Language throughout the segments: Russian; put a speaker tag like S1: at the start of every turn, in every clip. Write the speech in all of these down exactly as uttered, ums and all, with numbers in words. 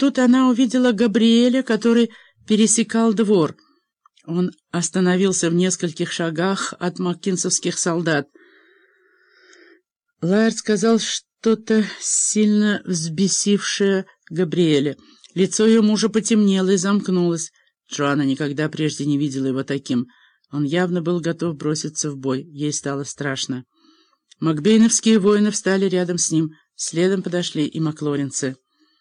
S1: тут она увидела Габриэля, который пересекал двор. Он остановился в нескольких шагах от маккинсовских солдат. Лаэрт сказал что-то сильно взбесившее Габриэля. Лицо ее мужа потемнело и замкнулось. Джоанна никогда прежде не видела его таким. Он явно был готов броситься в бой. Ей стало страшно. макбейновские воины встали рядом с ним. Следом подошли и маклоринцы.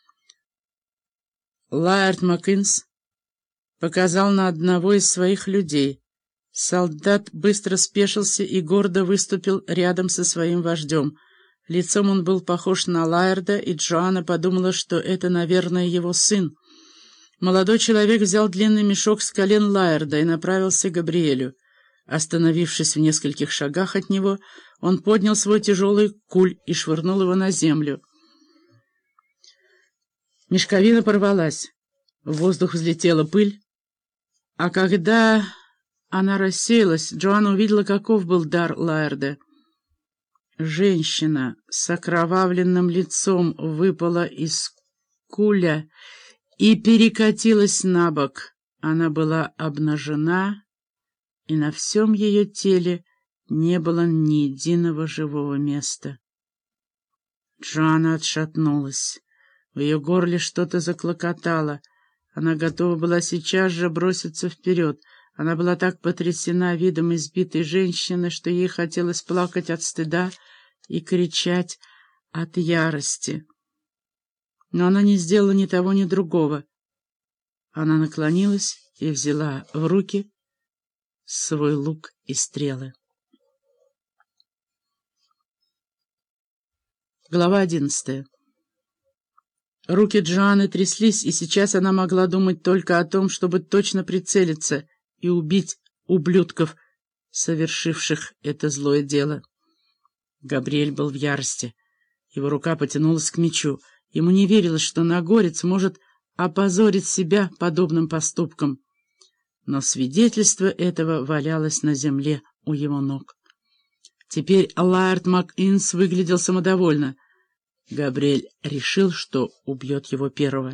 S1: Лаэрт Маккинс показал на одного из своих людей. Солдат быстро спешился и гордо выступил рядом со своим вождем. Лицом он был похож на Лаэрда, и Джоанна подумала, что это, наверное, его сын. Молодой человек взял длинный мешок с колен Лаэрда и направился к Габриэлю. Остановившись в нескольких шагах от него, он поднял свой тяжелый куль и швырнул его на землю. Мешковина порвалась. В воздух взлетела пыль. А когда она рассеялась, Джоанна увидела, каков был дар Лаэрда. Женщина с окровавленным лицом выпала из куля и перекатилась на бок. Она была обнажена, и на всем ее теле не было ни единого живого места. Джоанна отшатнулась. В ее горле что-то заклокотало. Она готова была сейчас же броситься вперед. Она была так потрясена видом избитой женщины, что ей хотелось плакать от стыда и кричать от ярости. Но она не сделала ни того, ни другого. Она наклонилась и взяла в руки свой лук и стрелы. Глава одиннадцатая. Руки Джоанны тряслись, и сейчас она могла думать только о том, чтобы точно прицелиться и убить ублюдков, совершивших это злое дело. Габриэль был в ярости. Его рука потянулась к мечу. Ему не верилось, что нагорец может опозорить себя подобным поступком. Но свидетельство этого валялось на земле у его ног. Теперь Лаэрт Маккинс выглядел самодовольно. Габриэль решил, что убьет его первого.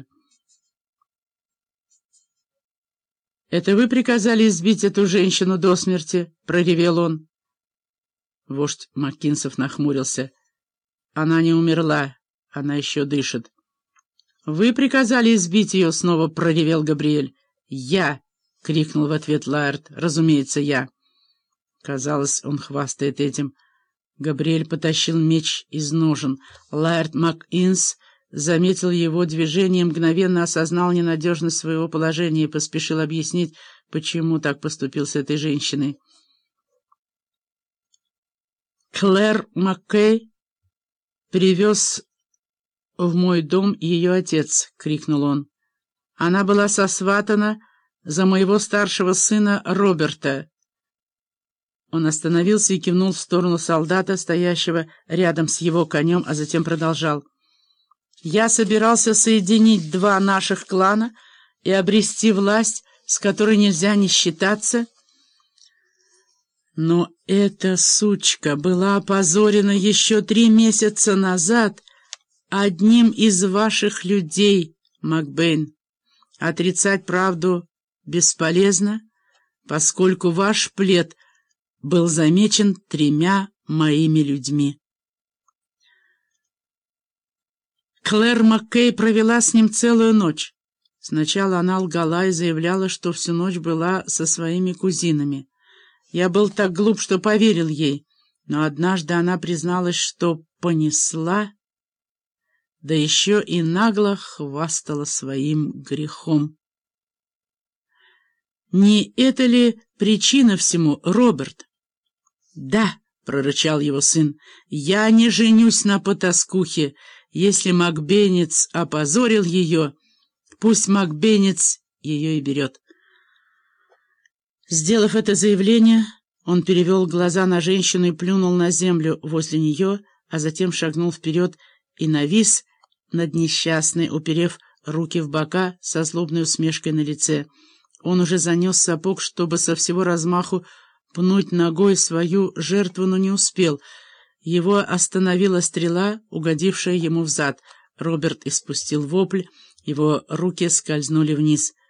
S1: «Это вы приказали избить эту женщину до смерти?» — проревел он. Вождь Маккинсов нахмурился. «Она не умерла, она еще дышит». «Вы приказали избить ее?» — снова проревел Габриэль. «Я!» — крикнул в ответ Лаэрт. «Разумеется, я». Казалось, он хвастает этим. Габриэль потащил меч из ножен. Лаэрт Маккинс заметил его движение, мгновенно осознал ненадежность своего положения и поспешил объяснить, почему так поступил с этой женщиной. «Клэр Маккей привез в мой дом ее отец», — крикнул он. «Она была сосватана за моего старшего сына Роберта». Он остановился и кивнул в сторону солдата, стоящего рядом с его конем, а затем продолжал. «Я собирался соединить два наших клана и обрести власть, с которой нельзя не считаться. Но эта сучка была опозорена еще три месяца назад одним из ваших людей, Макбейн. Отрицать правду бесполезно, поскольку ваш плет был замечен тремя моими людьми. Клэр Маккей провела с ним целую ночь. Сначала она лгала и заявляла, что всю ночь была со своими кузинами. Я был так глуп, что поверил ей, но однажды она призналась, что понесла, да еще и нагло хвастала своим грехом. «Не это ли причина всему, Роберт?» «Да», — прорычал его сын, — «я не женюсь на потаскухе. Если макбейнец опозорил ее, пусть макбейнец ее и берет». Сделав это заявление, он перевел глаза на женщину и плюнул на землю возле нее, а затем шагнул вперед и навис над несчастной, уперев руки в бока со злобной усмешкой на лице. Он уже занес сапог, чтобы со всего размаху пнуть ногой свою жертву, но не успел. Его остановила стрела, угодившая ему в зад. Роберт испустил вопль Его руки скользнули вниз.